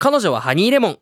彼女はハニーレモン。